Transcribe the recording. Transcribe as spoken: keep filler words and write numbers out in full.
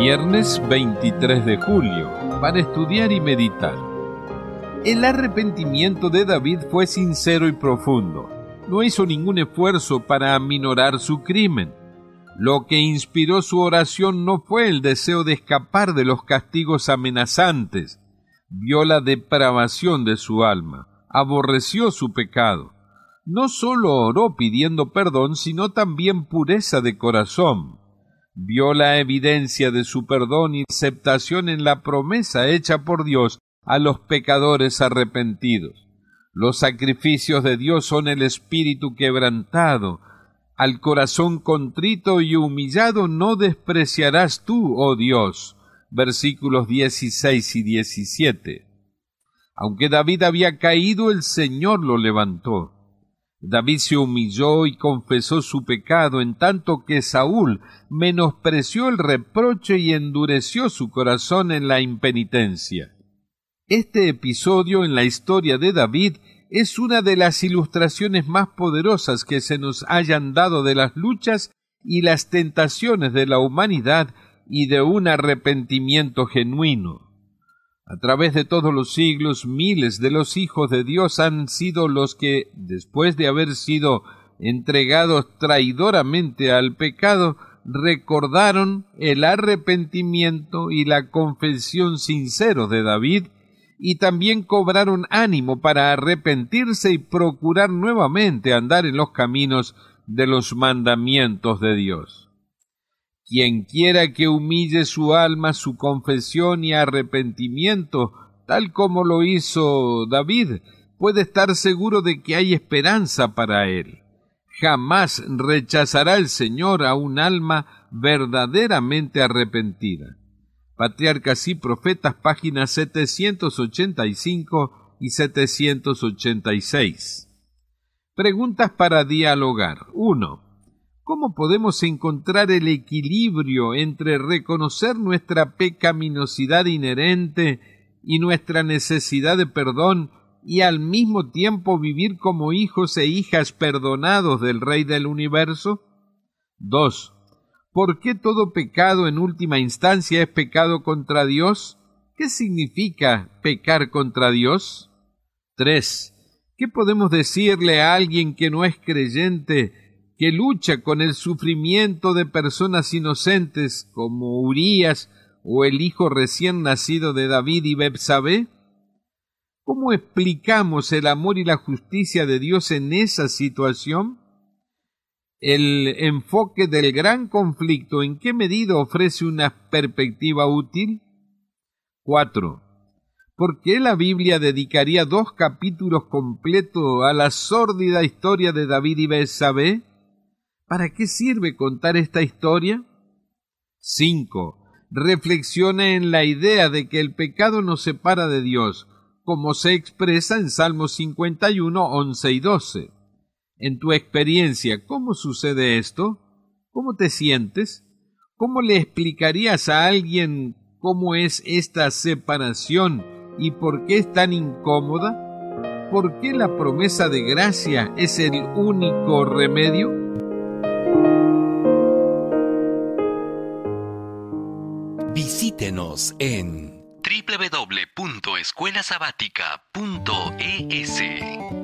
Viernes veintitrés de julio, para estudiar y meditar. El arrepentimiento de David fue sincero y profundo. No hizo ningún esfuerzo para aminorar su crimen. Lo que inspiró su oración no fue el deseo de escapar de los castigos amenazantes. Vio la depravación de su alma, aborreció su pecado. No solo oró pidiendo perdón, sino también pureza de corazón. Vio la evidencia de su perdón y aceptación en la promesa hecha por Dios a los pecadores arrepentidos. Los sacrificios de Dios son el espíritu quebrantado. Al corazón contrito y humillado no despreciarás tú, oh Dios. Versículos dieciséis y diecisiete. Aunque David había caído, el Señor lo levantó. David se humilló y confesó su pecado, en tanto que Saúl menospreció el reproche y endureció su corazón en la impenitencia. Este episodio en la historia de David es una de las ilustraciones más poderosas que se nos hayan dado de las luchas y las tentaciones de la humanidad y de un arrepentimiento genuino. A través de todos los siglos, miles de los hijos de Dios han sido los que, después de haber sido entregados traidoramente al pecado, recordaron el arrepentimiento y la confesión sinceros de David, y también cobraron ánimo para arrepentirse y procurar nuevamente andar en los caminos de los mandamientos de Dios. Quien quiera que humille su alma, su confesión y arrepentimiento, tal como lo hizo David, puede estar seguro de que hay esperanza para él. Jamás rechazará el Señor a un alma verdaderamente arrepentida. Patriarcas y Profetas, páginas setecientos ochenta y cinco y setecientos ochenta y seis. Preguntas para dialogar. uno. ¿Cómo podemos encontrar el equilibrio entre reconocer nuestra pecaminosidad inherente y nuestra necesidad de perdón y al mismo tiempo vivir como hijos e hijas perdonados del Rey del Universo? dos. ¿Por qué todo pecado en última instancia es pecado contra Dios? ¿Qué significa pecar contra Dios? tres. ¿Qué podemos decirle a alguien que no es creyente, que lucha con el sufrimiento de personas inocentes como Urías o el hijo recién nacido de David y Betsabé? ¿Cómo explicamos el amor y la justicia de Dios en esa situación? El enfoque del gran conflicto, ¿en qué medida ofrece una perspectiva útil? cuatro. ¿Por qué la Biblia dedicaría dos capítulos completos a la sórdida historia de David y Betsabé? ¿Para qué sirve contar esta historia? cinco. Reflexiona en la idea de que el pecado nos separa de Dios, como se expresa en Salmos cincuenta y uno, once y doce. En tu experiencia, ¿cómo sucede esto? ¿Cómo te sientes? ¿Cómo le explicarías a alguien cómo es esta separación y por qué es tan incómoda? ¿Por qué la promesa de gracia es el único remedio? Visítenos en doble u doble u doble u punto escuela sabática punto e s.